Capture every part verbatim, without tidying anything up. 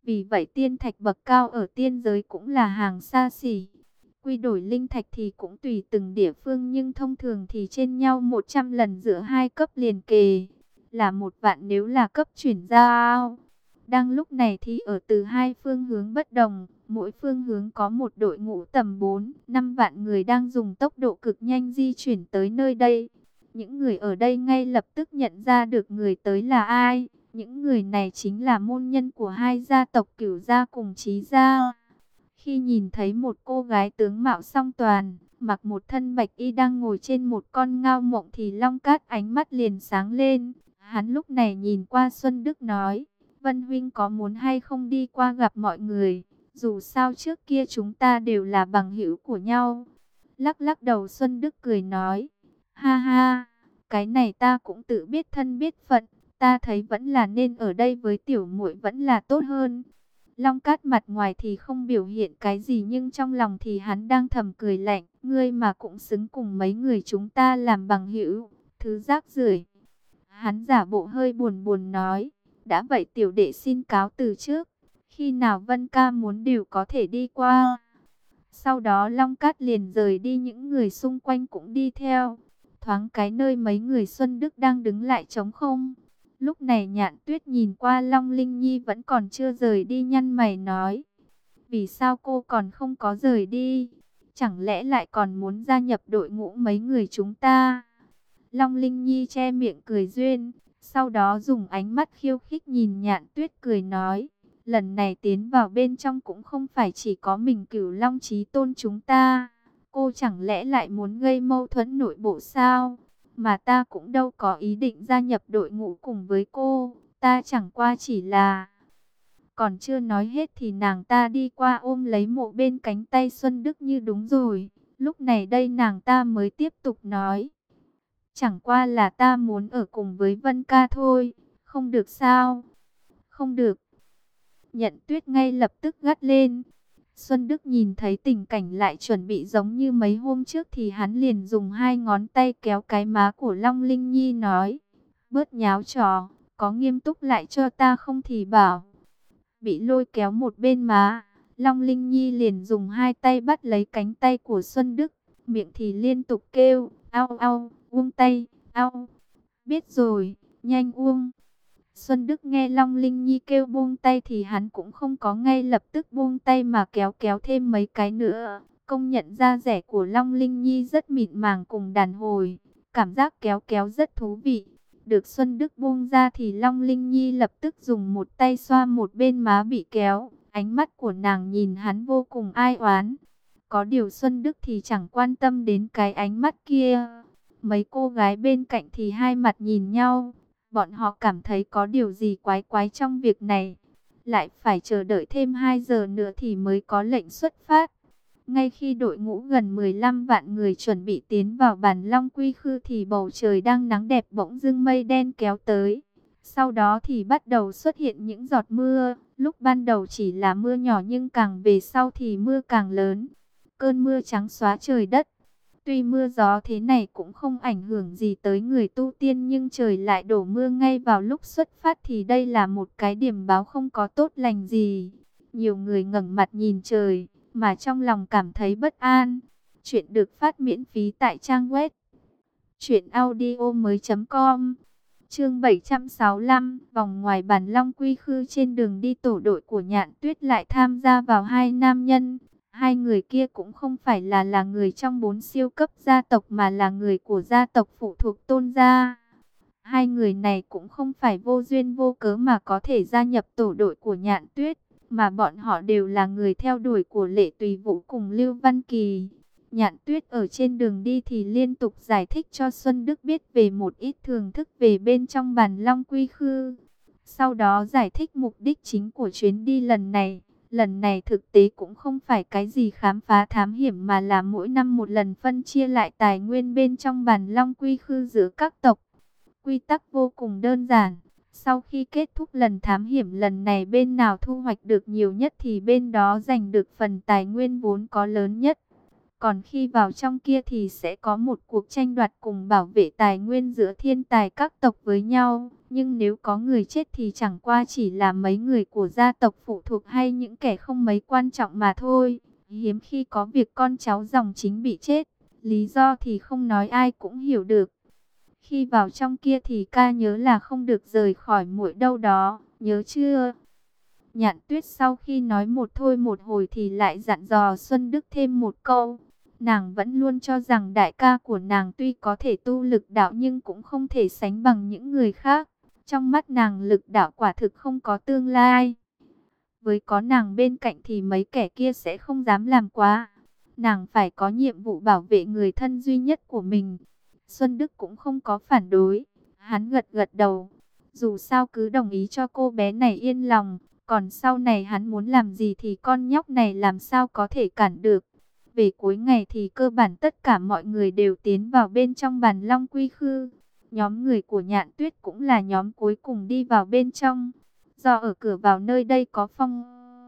Vì vậy tiên thạch bậc cao ở tiên giới cũng là hàng xa xỉ. Quy đổi linh thạch thì cũng tùy từng địa phương, nhưng thông thường thì trên nhau một trăm lần giữa hai cấp liền kề, là một vạn nếu là cấp chuyển giao. Đang lúc này thì ở từ hai phương hướng bất đồng, mỗi phương hướng có một đội ngũ tầm bốn, năm vạn người đang dùng tốc độ cực nhanh di chuyển tới nơi đây. Những người ở đây ngay lập tức nhận ra được người tới là ai. Những người này chính là môn nhân của hai gia tộc Cửu gia cùng Chí gia. Khi nhìn thấy một cô gái tướng mạo song toàn, mặc một thân bạch y đang ngồi trên một con ngao mộng thì Long Cát ánh mắt liền sáng lên. Hắn lúc này nhìn qua Xuân Đức nói: Vân huynh có muốn hay không đi qua gặp mọi người? Dù sao trước kia chúng ta đều là bằng hữu của nhau. Lắc lắc đầu Xuân Đức cười nói: Ha ha, cái này ta cũng tự biết thân biết phận. Ta thấy vẫn là nên ở đây với tiểu muội vẫn là tốt hơn. Long Cát mặt ngoài thì không biểu hiện cái gì, nhưng trong lòng thì hắn đang thầm cười lạnh. Ngươi mà cũng xứng cùng mấy người chúng ta làm bằng hữu, thứ rác rưởi. Hắn giả bộ hơi buồn buồn nói: Đã vậy tiểu đệ xin cáo từ trước. Khi nào Vân ca muốn đều có thể đi qua. Sau đó Long Cát liền rời đi, những người xung quanh cũng đi theo. Thoáng cái nơi mấy người Xuân Đức đang đứng lại trống không. Lúc này Nhạn Tuyết nhìn qua Long Linh Nhi vẫn còn chưa rời đi, nhăn mày nói: Vì sao cô còn không có rời đi? Chẳng lẽ lại còn muốn gia nhập đội ngũ mấy người chúng ta? Long Linh Nhi che miệng cười duyên, sau đó dùng ánh mắt khiêu khích nhìn Nhạn Tuyết cười nói: Lần này tiến vào bên trong cũng không phải chỉ có mình Cửu Long Chí Tôn chúng ta. Cô chẳng lẽ lại muốn gây mâu thuẫn nội bộ sao? Mà ta cũng đâu có ý định gia nhập đội ngũ cùng với cô. Ta chẳng qua chỉ là... Còn chưa nói hết thì nàng ta đi qua ôm lấy mộ bên cánh tay Xuân Đức như đúng rồi. Lúc này đây nàng ta mới tiếp tục nói: Chẳng qua là ta muốn ở cùng với Vân ca thôi. Không được sao? Không được. Nhận Tuyết ngay lập tức gắt lên. Xuân Đức nhìn thấy tình cảnh lại chuẩn bị giống như mấy hôm trước thì hắn liền dùng hai ngón tay kéo cái má của Long Linh Nhi nói: Bớt nháo trò, có nghiêm túc lại cho ta không thì bảo. Bị lôi kéo một bên má, Long Linh Nhi liền dùng hai tay bắt lấy cánh tay của Xuân Đức, miệng thì liên tục kêu: Ao ao, buông tay, ao. Biết rồi, nhanh buông. Xuân Đức nghe Long Linh Nhi kêu buông tay thì hắn cũng không có ngay lập tức buông tay mà kéo kéo thêm mấy cái nữa. Công nhận da rẻ của Long Linh Nhi rất mịn màng cùng đàn hồi, cảm giác kéo kéo rất thú vị. Được Xuân Đức buông ra thì Long Linh Nhi lập tức dùng một tay xoa một bên má bị kéo. Ánh mắt của nàng nhìn hắn vô cùng ai oán. Có điều Xuân Đức thì chẳng quan tâm đến cái ánh mắt kia. Mấy cô gái bên cạnh thì hai mặt nhìn nhau. Bọn họ cảm thấy có điều gì quái quái trong việc này. Lại phải chờ đợi thêm hai giờ nữa thì mới có lệnh xuất phát. Ngay khi đội ngũ gần mười lăm vạn người chuẩn bị tiến vào Bản Long Quy Khư thì bầu trời đang nắng đẹp bỗng dưng mây đen kéo tới. Sau đó thì bắt đầu xuất hiện những giọt mưa. Lúc ban đầu chỉ là mưa nhỏ nhưng càng về sau thì mưa càng lớn. Cơn mưa trắng xóa trời đất. Tuy mưa gió thế này cũng không ảnh hưởng gì tới người tu tiên, nhưng trời lại đổ mưa ngay vào lúc xuất phát thì đây là một cái điểm báo không có tốt lành gì. Nhiều người ngẩng mặt nhìn trời, mà trong lòng cảm thấy bất an. Chuyện được phát miễn phí tại trang web truyện audio mới chấm com. Chương bảy trăm sáu mươi lăm, vòng ngoài Bản Long Quy Khư. Trên đường đi tổ đội của Nhạn Tuyết lại tham gia vào hai nam nhân. Hai người kia cũng không phải là là người trong bốn siêu cấp gia tộc mà là người của gia tộc phụ thuộc Tôn gia. Hai người này cũng không phải vô duyên vô cớ mà có thể gia nhập tổ đội của Nhạn Tuyết, mà bọn họ đều là người theo đuổi của Lệ Tùy Vũ cùng Lưu Văn Kỳ. Nhạn Tuyết ở trên đường đi thì liên tục giải thích cho Xuân Đức biết về một ít thưởng thức về bên trong Bản Long Quy Khư. Sau đó giải thích mục đích chính của chuyến đi lần này. Lần này thực tế cũng không phải cái gì khám phá thám hiểm mà là mỗi năm một lần phân chia lại tài nguyên bên trong Bản Long Quy Khư giữa các tộc. Quy tắc vô cùng đơn giản. Sau khi kết thúc lần thám hiểm lần này, bên nào thu hoạch được nhiều nhất thì bên đó giành được phần tài nguyên vốn có lớn nhất. Còn khi vào trong kia thì sẽ có một cuộc tranh đoạt cùng bảo vệ tài nguyên giữa thiên tài các tộc với nhau. Nhưng nếu có người chết thì chẳng qua chỉ là mấy người của gia tộc phụ thuộc hay những kẻ không mấy quan trọng mà thôi. Hiếm khi có việc con cháu dòng chính bị chết. Lý do thì không nói ai cũng hiểu được. Khi vào trong kia thì ca nhớ là không được rời khỏi muội đâu đó, nhớ chưa? Nhạn Tuyết sau khi nói một thôi một hồi thì lại dặn dò Xuân Đức thêm một câu. Nàng vẫn luôn cho rằng đại ca của nàng tuy có thể tu lực đạo nhưng cũng không thể sánh bằng những người khác. Trong mắt nàng lực đạo quả thực không có tương lai. Với có nàng bên cạnh thì mấy kẻ kia sẽ không dám làm quá. Nàng phải có nhiệm vụ bảo vệ người thân duy nhất của mình. Xuân Đức cũng không có phản đối. Hắn gật gật đầu. Dù sao cứ đồng ý cho cô bé này yên lòng. Còn sau này hắn muốn làm gì thì con nhóc này làm sao có thể cản được. Về cuối ngày thì cơ bản tất cả mọi người đều tiến vào bên trong Bàn Long Quy Khư. Nhóm người của Nhạn Tuyết cũng là nhóm cuối cùng đi vào bên trong. Do ở cửa vào nơi đây có phong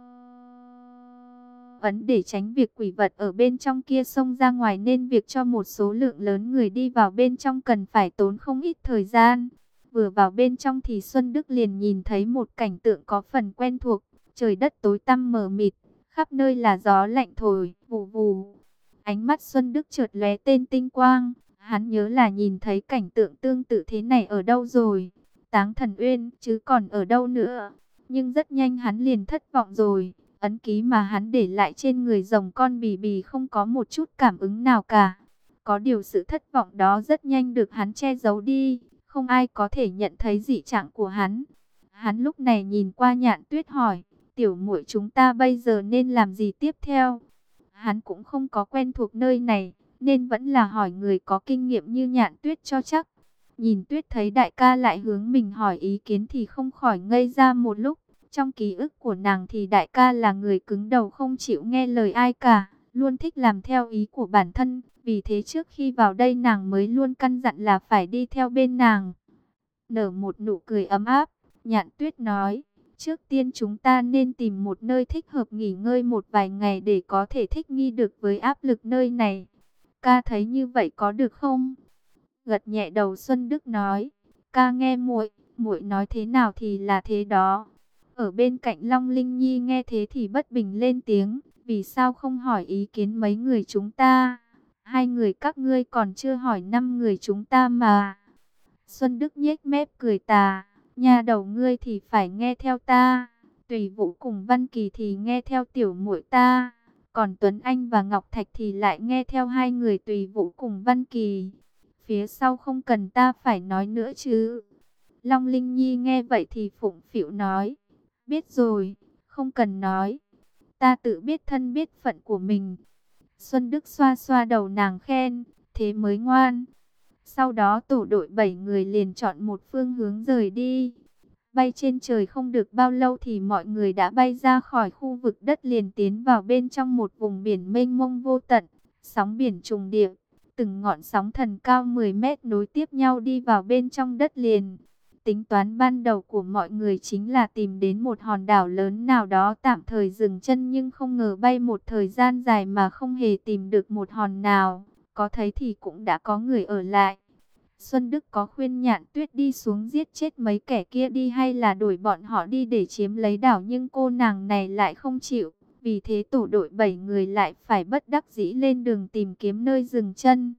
ấn để tránh việc quỷ vật ở bên trong kia xông ra ngoài nên việc cho một số lượng lớn người đi vào bên trong cần phải tốn không ít thời gian. Vừa vào bên trong thì Xuân Đức liền nhìn thấy một cảnh tượng có phần quen thuộc. Trời đất tối tăm mờ mịt, khắp nơi là gió lạnh thổi, vù vù. Ánh mắt Xuân Đức chợt lóe tên tinh quang. Hắn nhớ là nhìn thấy cảnh tượng tương tự thế này ở đâu rồi. Táng Thần Uyên chứ còn ở đâu nữa. Nhưng rất nhanh hắn liền thất vọng rồi. Ấn ký mà hắn để lại trên người rồng con bì bì không có một chút cảm ứng nào cả. Có điều sự thất vọng đó rất nhanh được hắn che giấu đi. Không ai có thể nhận thấy dị trạng của hắn. Hắn lúc này nhìn qua Nhạn Tuyết hỏi, tiểu muội chúng ta bây giờ nên làm gì tiếp theo? Hắn cũng không có quen thuộc nơi này, nên vẫn là hỏi người có kinh nghiệm như Nhạn Tuyết cho chắc. Nhìn Tuyết thấy đại ca lại hướng mình hỏi ý kiến thì không khỏi ngây ra một lúc. Trong ký ức của nàng thì đại ca là người cứng đầu không chịu nghe lời ai cả, luôn thích làm theo ý của bản thân. Vì thế trước khi vào đây nàng mới luôn căn dặn là phải đi theo bên nàng. Nở một nụ cười ấm áp, Nhạn Tuyết nói, trước tiên chúng ta nên tìm một nơi thích hợp nghỉ ngơi một vài ngày để có thể thích nghi được với áp lực nơi này. Ca thấy như vậy có được không? Gật nhẹ đầu Xuân Đức nói, ca nghe muội, muội nói thế nào thì là thế đó. Ở bên cạnh Long Linh Nhi nghe thế thì bất bình lên tiếng, vì sao không hỏi ý kiến mấy người chúng ta? Hai người các ngươi còn chưa hỏi năm người chúng ta mà. Xuân Đức nhếch mép cười tà, nhà đầu ngươi thì phải nghe theo ta, Tùy Vũ cùng Văn Kỳ thì nghe theo tiểu muội ta, còn Tuấn Anh và Ngọc Thạch thì lại nghe theo hai người Tùy Vũ cùng Văn Kỳ. Phía sau không cần ta phải nói nữa chứ. Long Linh Nhi nghe vậy thì phụng phịu nói, biết rồi, không cần nói, ta tự biết thân biết phận của mình. Xuân Đức xoa xoa đầu nàng khen, thế mới ngoan. Sau đó tổ đội bảy người liền chọn một phương hướng rời đi. Bay trên trời không được bao lâu thì mọi người đã bay ra khỏi khu vực đất liền tiến vào bên trong một vùng biển mênh mông vô tận. Sóng biển trùng điệp, từng ngọn sóng thần cao mười mét nối tiếp nhau đi vào bên trong đất liền. Tính toán ban đầu của mọi người chính là tìm đến một hòn đảo lớn nào đó tạm thời dừng chân, nhưng không ngờ bay một thời gian dài mà không hề tìm được một hòn nào. Có thấy thì cũng đã có người ở lại. Xuân Đức có khuyên Nhạn Tuyết đi xuống giết chết mấy kẻ kia đi hay là đuổi bọn họ đi để chiếm lấy đảo, nhưng cô nàng này lại không chịu. Vì thế tổ đội bảy người lại phải bất đắc dĩ lên đường tìm kiếm nơi dừng chân.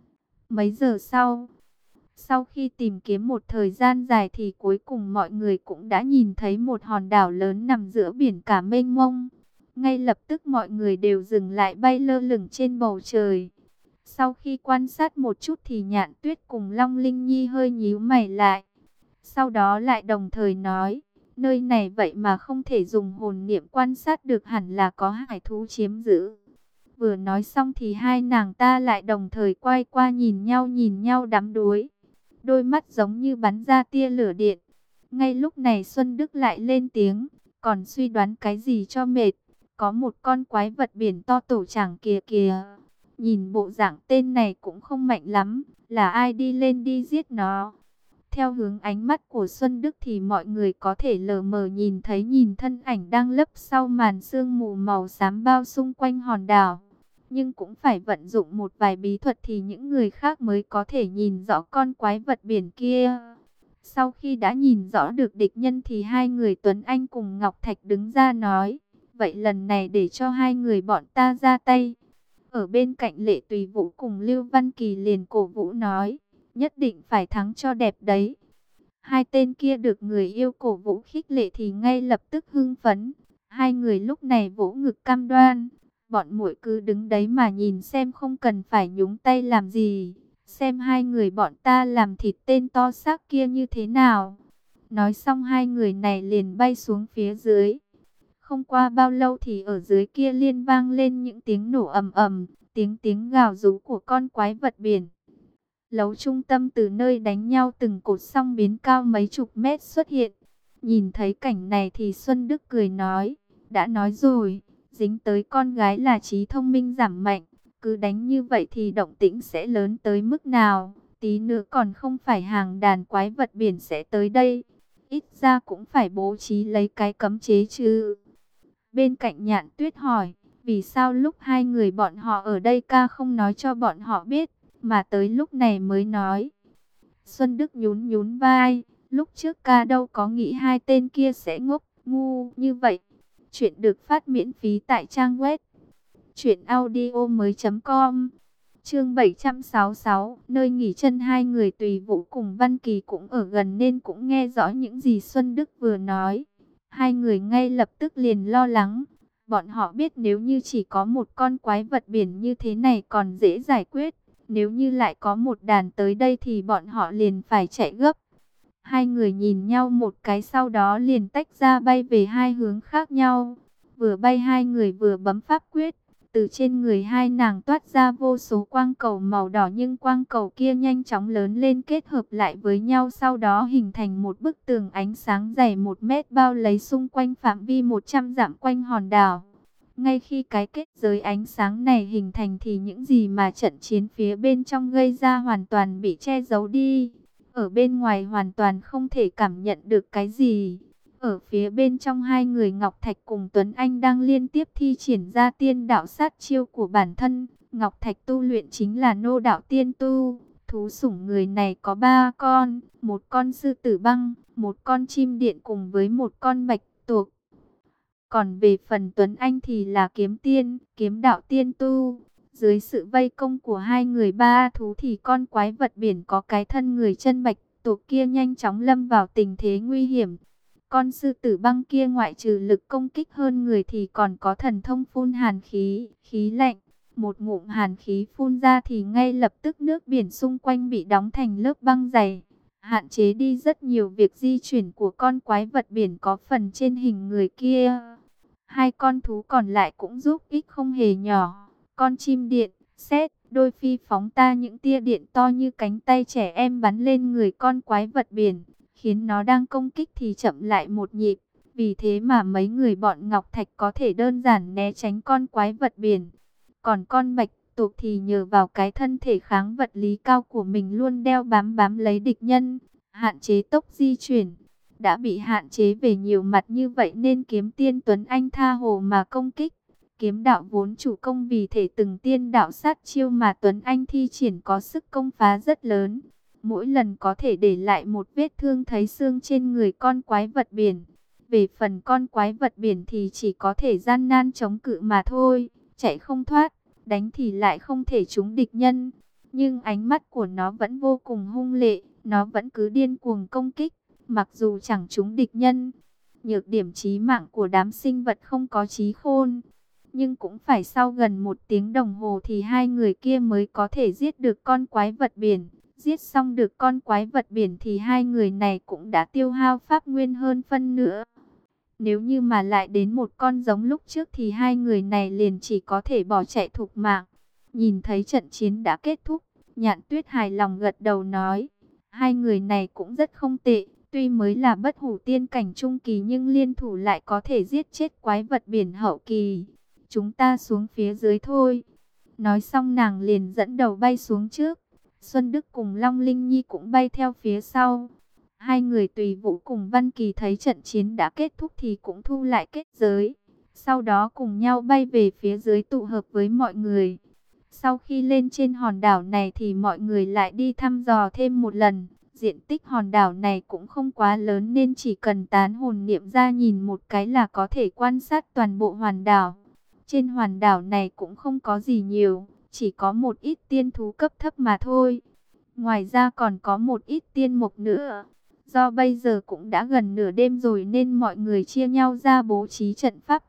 Mấy giờ sau, sau khi tìm kiếm một thời gian dài thì cuối cùng mọi người cũng đã nhìn thấy một hòn đảo lớn nằm giữa biển cả mênh mông. Ngay lập tức mọi người đều dừng lại bay lơ lửng trên bầu trời. Sau khi quan sát một chút thì Nhạn Tuyết cùng Long Linh Nhi hơi nhíu mày lại. Sau đó lại đồng thời nói, nơi này vậy mà không thể dùng hồn niệm quan sát được, hẳn là có hải thú chiếm giữ. Vừa nói xong thì hai nàng ta lại đồng thời quay qua nhìn nhau nhìn nhau đắm đuối. Đôi mắt giống như bắn ra tia lửa điện. Ngay lúc này Xuân Đức lại lên tiếng, còn suy đoán cái gì cho mệt. Có một con quái vật biển to tổ chảng kìa kìa. Nhìn bộ dạng tên này cũng không mạnh lắm, là ai đi lên đi giết nó. Theo hướng ánh mắt của Xuân Đức thì mọi người có thể lờ mờ nhìn thấy nhìn thân ảnh đang lấp sau màn sương mù màu xám bao xung quanh hòn đảo. Nhưng cũng phải vận dụng một vài bí thuật thì những người khác mới có thể nhìn rõ con quái vật biển kia. Sau khi đã nhìn rõ được địch nhân thì hai người Tuấn Anh cùng Ngọc Thạch đứng ra nói, vậy lần này để cho hai người bọn ta ra tay. Ở bên cạnh Lệ Tùy Vũ cùng Lưu Văn Kỳ liền cổ vũ nói, nhất định phải thắng cho đẹp đấy. Hai tên kia được người yêu cổ vũ khích lệ thì ngay lập tức hưng phấn. Hai người lúc này vỗ ngực cam đoan, bọn muội cứ đứng đấy mà nhìn xem, không cần phải nhúng tay làm gì. Xem hai người bọn ta làm thịt tên to xác kia như thế nào. Nói xong hai người này liền bay xuống phía dưới. Không qua bao lâu thì ở dưới kia liên vang lên những tiếng nổ ầm ầm, tiếng tiếng gào rú của con quái vật biển. Lấu trung tâm từ nơi đánh nhau từng cột song biến cao mấy chục mét xuất hiện. Nhìn thấy cảnh này thì Xuân Đức cười nói, đã nói rồi, dính tới con gái là trí thông minh giảm mạnh. Cứ đánh như vậy thì động tĩnh sẽ lớn tới mức nào, tí nữa còn không phải hàng đàn quái vật biển sẽ tới đây. Ít ra cũng phải bố trí lấy cái cấm chế chứ. Bên cạnh Nhạn Tuyết hỏi, vì sao lúc hai người bọn họ ở đây ca không nói cho bọn họ biết, mà tới lúc này mới nói. Xuân Đức nhún nhún vai, lúc trước ca đâu có nghĩ hai tên kia sẽ ngốc, ngu như vậy. Chuyện được phát miễn phí tại trang web truyện audio mới chấm com. Chương bảy trăm sáu mươi sáu, nơi nghỉ chân. Hai người Tùy Vũ cùng Văn Kỳ cũng ở gần nên cũng nghe rõ những gì Xuân Đức vừa nói. Hai người ngay lập tức liền lo lắng. Bọn họ biết nếu như chỉ có một con quái vật biển như thế này còn dễ giải quyết. Nếu như lại có một đàn tới đây thì bọn họ liền phải chạy gấp. Hai người nhìn nhau một cái sau đó liền tách ra bay về hai hướng khác nhau. Vừa bay hai người vừa bấm pháp quyết. Từ trên người hai nàng toát ra vô số quang cầu màu đỏ, nhưng quang cầu kia nhanh chóng lớn lên kết hợp lại với nhau, sau đó hình thành một bức tường ánh sáng dày một mét bao lấy xung quanh phạm vi một trăm dặm quanh hòn đảo. Ngay khi cái kết giới ánh sáng này hình thành thì những gì mà trận chiến phía bên trong gây ra hoàn toàn bị che giấu đi. Ở bên ngoài hoàn toàn không thể cảm nhận được cái gì. Ở phía bên trong hai người Ngọc Thạch cùng Tuấn Anh đang liên tiếp thi triển ra tiên đạo sát chiêu của bản thân. Ngọc Thạch tu luyện chính là nô đạo tiên tu. Thú sủng người này có ba con, một con sư tử băng, một con chim điện cùng với một con bạch tuộc. Còn về phần Tuấn Anh thì là kiếm tiên, kiếm đạo tiên tu. Dưới sự vây công của hai người ba thú thì con quái vật biển có cái thân người chân bạch tuộc kia nhanh chóng lâm vào tình thế nguy hiểm. Con sư tử băng kia ngoại trừ lực công kích hơn người thì còn có thần thông phun hàn khí, khí lạnh. Một ngụm hàn khí phun ra thì ngay lập tức nước biển xung quanh bị đóng thành lớp băng dày. Hạn chế đi rất nhiều việc di chuyển của con quái vật biển có phần trên hình người kia. Hai con thú còn lại cũng giúp ích không hề nhỏ. Con chim điện, sét, đôi phi phóng ta những tia điện to như cánh tay trẻ em bắn lên người con quái vật biển, khiến nó đang công kích thì chậm lại một nhịp. Vì thế mà mấy người bọn Ngọc Thạch có thể đơn giản né tránh con quái vật biển. Còn con bạch tuộc thì nhờ vào cái thân thể kháng vật lý cao của mình luôn đeo bám bám lấy địch nhân, hạn chế tốc di chuyển. Đã bị hạn chế về nhiều mặt như vậy nên kiếm tiên Tuấn Anh tha hồ mà công kích. Kiếm đạo vốn chủ công vì thể từng tiên đạo sát chiêu mà Tuấn Anh thi triển có sức công phá rất lớn. Mỗi lần có thể để lại một vết thương thấy xương trên người con quái vật biển. Về phần con quái vật biển thì chỉ có thể gian nan chống cự mà thôi, chạy không thoát, đánh thì lại không thể trúng địch nhân. Nhưng ánh mắt của nó vẫn vô cùng hung lệ, nó vẫn cứ điên cuồng công kích, mặc dù chẳng trúng địch nhân. Nhược điểm chí mạng của đám sinh vật không có trí khôn. Nhưng cũng phải sau gần một tiếng đồng hồ thì hai người kia mới có thể giết được con quái vật biển. Giết xong được con quái vật biển thì hai người này cũng đã tiêu hao pháp nguyên hơn phân nữa. Nếu như mà lại đến một con giống lúc trước thì hai người này liền chỉ có thể bỏ chạy thục mạng. Nhìn thấy trận chiến đã kết thúc, Nhạn Tuyết hài lòng gật đầu nói, hai người này cũng rất không tệ. Tuy mới là bất hủ tiên cảnh trung kỳ nhưng liên thủ lại có thể giết chết quái vật biển hậu kỳ. Chúng ta xuống phía dưới thôi. Nói xong nàng liền dẫn đầu bay xuống trước. Xuân Đức cùng Long Linh Nhi cũng bay theo phía sau. Hai người Tùy Vũ cùng Văn Kỳ thấy trận chiến đã kết thúc thì cũng thu lại kết giới. Sau đó cùng nhau bay về phía dưới tụ hợp với mọi người. Sau khi lên trên hòn đảo này thì mọi người lại đi thăm dò thêm một lần. Diện tích hòn đảo này cũng không quá lớn nên chỉ cần tán hồn niệm ra nhìn một cái là có thể quan sát toàn bộ hoàn đảo. Trên hoàn đảo này cũng không có gì nhiều, chỉ có một ít tiên thú cấp thấp mà thôi. Ngoài ra còn có một ít tiên mục nữa. Do bây giờ cũng đã gần nửa đêm rồi nên mọi người chia nhau ra bố trí trận pháp.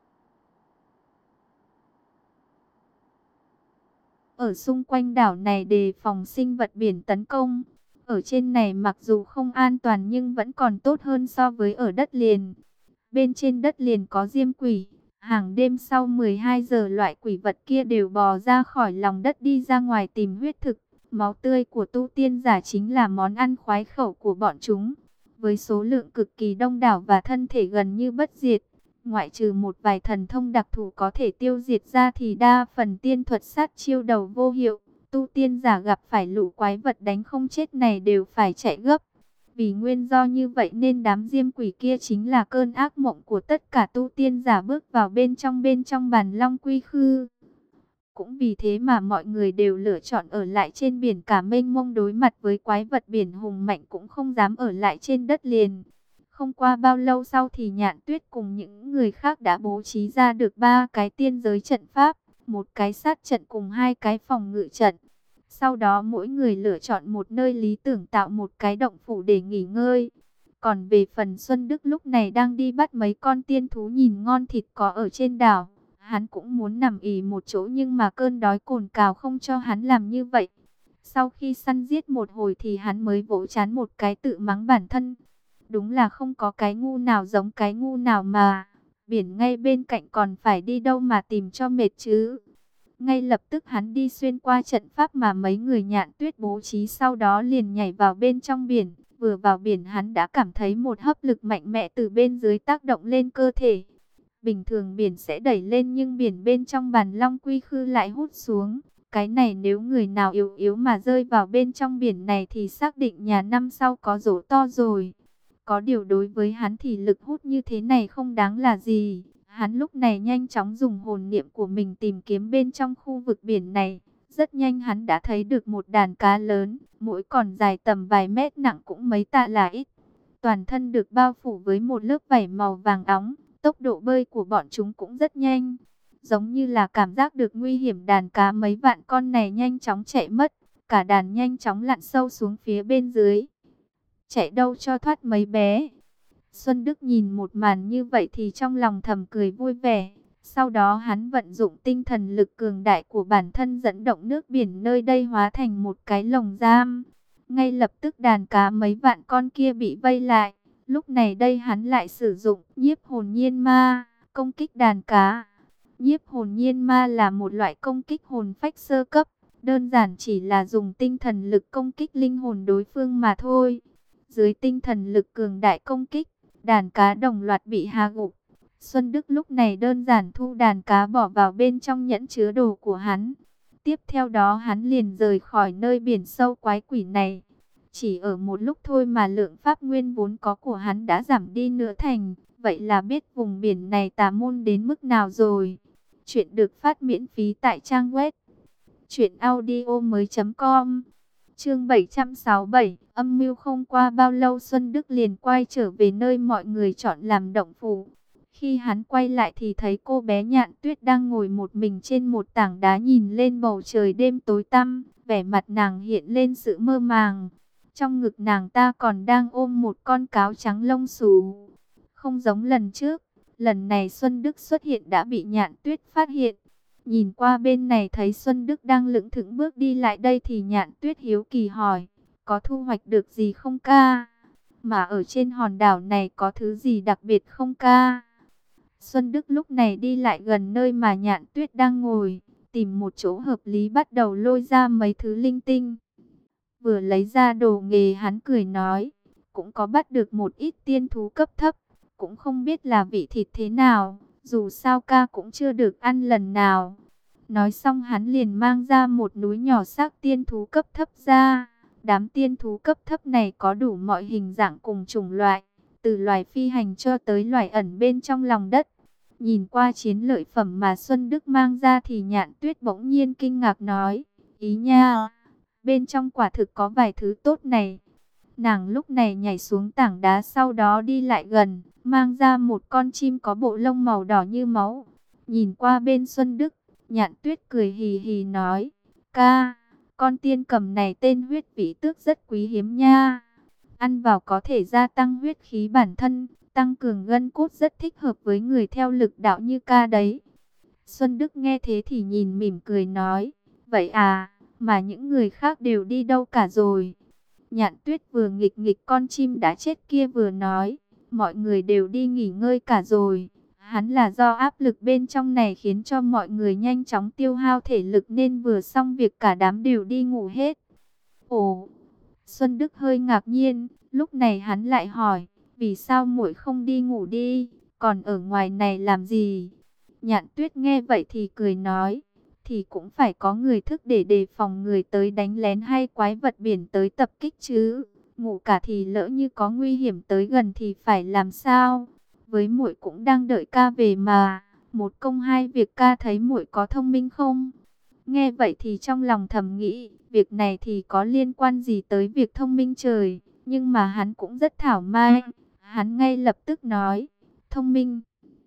Ở xung quanh đảo này đề phòng sinh vật biển tấn công. Ở trên này mặc dù không an toàn nhưng vẫn còn tốt hơn so với ở đất liền. Bên trên đất liền có diêm quỷ. Hàng đêm sau mười hai giờ loại quỷ vật kia đều bò ra khỏi lòng đất đi ra ngoài tìm huyết thực. Máu tươi của tu tiên giả chính là món ăn khoái khẩu của bọn chúng. Với số lượng cực kỳ đông đảo và thân thể gần như bất diệt, ngoại trừ một vài thần thông đặc thù có thể tiêu diệt ra thì đa phần tiên thuật sát chiêu đầu vô hiệu. Tu tiên giả gặp phải lũ quái vật đánh không chết này đều phải chạy gấp. Vì nguyên do như vậy nên đám diêm quỷ kia chính là cơn ác mộng của tất cả tu tiên giả bước vào bên trong bên trong Bàn Long Quy Khư. Cũng vì thế mà mọi người đều lựa chọn ở lại trên biển cả mênh mông, đối mặt với quái vật biển hùng mạnh cũng không dám ở lại trên đất liền. Không qua bao lâu sau thì Nhạn Tuyết cùng những người khác đã bố trí ra được ba cái tiên giới trận pháp, một cái sát trận cùng hai cái phòng ngự trận. Sau đó mỗi người lựa chọn một nơi lý tưởng tạo một cái động phủ để nghỉ ngơi. Còn về phần Xuân Đức lúc này đang đi bắt mấy con tiên thú nhìn ngon thịt có ở trên đảo. Hắn cũng muốn nằm ì một chỗ nhưng mà cơn đói cồn cào không cho hắn làm như vậy. Sau khi săn giết một hồi thì hắn mới vỗ chán một cái tự mắng bản thân. Đúng là không có cái ngu nào giống cái ngu nào mà. Biển ngay bên cạnh còn phải đi đâu mà tìm cho mệt chứ. Ngay lập tức hắn đi xuyên qua trận pháp mà mấy người Nhạn Tuyết bố trí, sau đó liền nhảy vào bên trong biển. Vừa vào biển hắn đã cảm thấy một hấp lực mạnh mẽ từ bên dưới tác động lên cơ thể. Bình thường biển sẽ đẩy lên nhưng biển bên trong Bàn Long Quy Khư lại hút xuống. Cái này nếu người nào yếu yếu mà rơi vào bên trong biển này thì xác định nhà năm sau có rỗ to rồi. Có điều đối với hắn thì lực hút như thế này không đáng là gì. Hắn lúc này nhanh chóng dùng hồn niệm của mình tìm kiếm bên trong khu vực biển này. Rất nhanh hắn đã thấy được một đàn cá lớn, mỗi còn dài tầm vài mét, nặng cũng mấy tạ là ít. Toàn thân được bao phủ với một lớp vảy màu vàng óng. Tốc độ bơi của bọn chúng cũng rất nhanh. Giống như là cảm giác được nguy hiểm, đàn cá mấy vạn con này nhanh chóng chạy mất. Cả đàn nhanh chóng lặn sâu xuống phía bên dưới. Chạy đâu cho thoát mấy bé. Xuân Đức nhìn một màn như vậy thì trong lòng thầm cười vui vẻ. Sau đó hắn vận dụng tinh thần lực cường đại của bản thân dẫn động nước biển nơi đây hóa thành một cái lồng giam. Ngay lập tức đàn cá mấy vạn con kia bị vây lại. Lúc này đây hắn lại sử dụng nhiếp hồn nhiên ma, công kích đàn cá. Nhiếp hồn nhiên ma là một loại công kích hồn phách sơ cấp, đơn giản chỉ là dùng tinh thần lực công kích linh hồn đối phương mà thôi. Dưới tinh thần lực cường đại công kích, đàn cá đồng loạt bị hạ gục. Xuân Đức lúc này đơn giản thu đàn cá bỏ vào bên trong nhẫn chứa đồ của hắn. Tiếp theo đó hắn liền rời khỏi nơi biển sâu quái quỷ này. Chỉ ở một lúc thôi mà lượng pháp nguyên vốn có của hắn đã giảm đi nửa thành. Vậy là biết vùng biển này tà môn đến mức nào rồi. Chuyện được phát miễn phí tại trang web truyện audio mới chấm com. Chương bảy trăm sáu mươi bảy, âm mưu. Không qua bao lâu Xuân Đức liền quay trở về nơi mọi người chọn làm động phủ. Khi hắn quay lại thì thấy cô bé Nhạn Tuyết đang ngồi một mình trên một tảng đá nhìn lên bầu trời đêm tối tăm. Vẻ mặt nàng hiện lên sự mơ màng. Trong ngực nàng ta còn đang ôm một con cáo trắng lông xù. Không giống lần trước, lần này Xuân Đức xuất hiện đã bị Nhạn Tuyết phát hiện. Nhìn qua bên này thấy Xuân Đức đang lững thững bước đi lại đây thì Nhạn Tuyết hiếu kỳ hỏi, có thu hoạch được gì không ca? Mà ở trên hòn đảo này có thứ gì đặc biệt không ca? Xuân Đức lúc này đi lại gần nơi mà Nhạn Tuyết đang ngồi, tìm một chỗ hợp lý bắt đầu lôi ra mấy thứ linh tinh. Vừa lấy ra đồ nghề hắn cười nói, cũng có bắt được một ít tiên thú cấp thấp, cũng không biết là vị thịt thế nào, dù sao ca cũng chưa được ăn lần nào. Nói xong hắn liền mang ra một núi nhỏ xác tiên thú cấp thấp ra. Đám tiên thú cấp thấp này có đủ mọi hình dạng cùng chủng loại, từ loài phi hành cho tới loài ẩn bên trong lòng đất. Nhìn qua chiến lợi phẩm mà Xuân Đức mang ra thì Nhạn Tuyết bỗng nhiên kinh ngạc nói, ý nha, bên trong quả thực có vài thứ tốt này. Nàng lúc này nhảy xuống tảng đá, sau đó đi lại gần, mang ra một con chim có bộ lông màu đỏ như máu. Nhìn qua bên Xuân Đức, Nhạn Tuyết cười hì hì nói, ca, con tiên cầm này tên huyết vĩ tước rất quý hiếm nha. Ăn vào có thể gia tăng huyết khí bản thân, tăng cường gân cốt, rất thích hợp với người theo lực đạo như ca đấy. Xuân Đức nghe thế thì nhìn mỉm cười nói, vậy à, mà những người khác đều đi đâu cả rồi? Nhạn Tuyết vừa nghịch nghịch con chim đã chết kia vừa nói, mọi người đều đi nghỉ ngơi cả rồi. Hắn là do áp lực bên trong này khiến cho mọi người nhanh chóng tiêu hao thể lực nên vừa xong việc cả đám đều đi ngủ hết. Ồ, Xuân Đức hơi ngạc nhiên, lúc này hắn lại hỏi, vì sao muội không đi ngủ đi, còn ở ngoài này làm gì? Nhạn Tuyết nghe vậy thì cười nói, thì cũng phải có người thức để đề phòng người tới đánh lén hay quái vật biển tới tập kích chứ. Ngủ cả thì lỡ như có nguy hiểm tới gần thì phải làm sao? Với muội cũng đang đợi ca về mà, một công hai việc, ca thấy muội có thông minh không? Nghe vậy thì trong lòng thầm nghĩ, việc này thì có liên quan gì tới việc thông minh trời, nhưng mà hắn cũng rất thảo mai, hắn ngay lập tức nói, thông minh.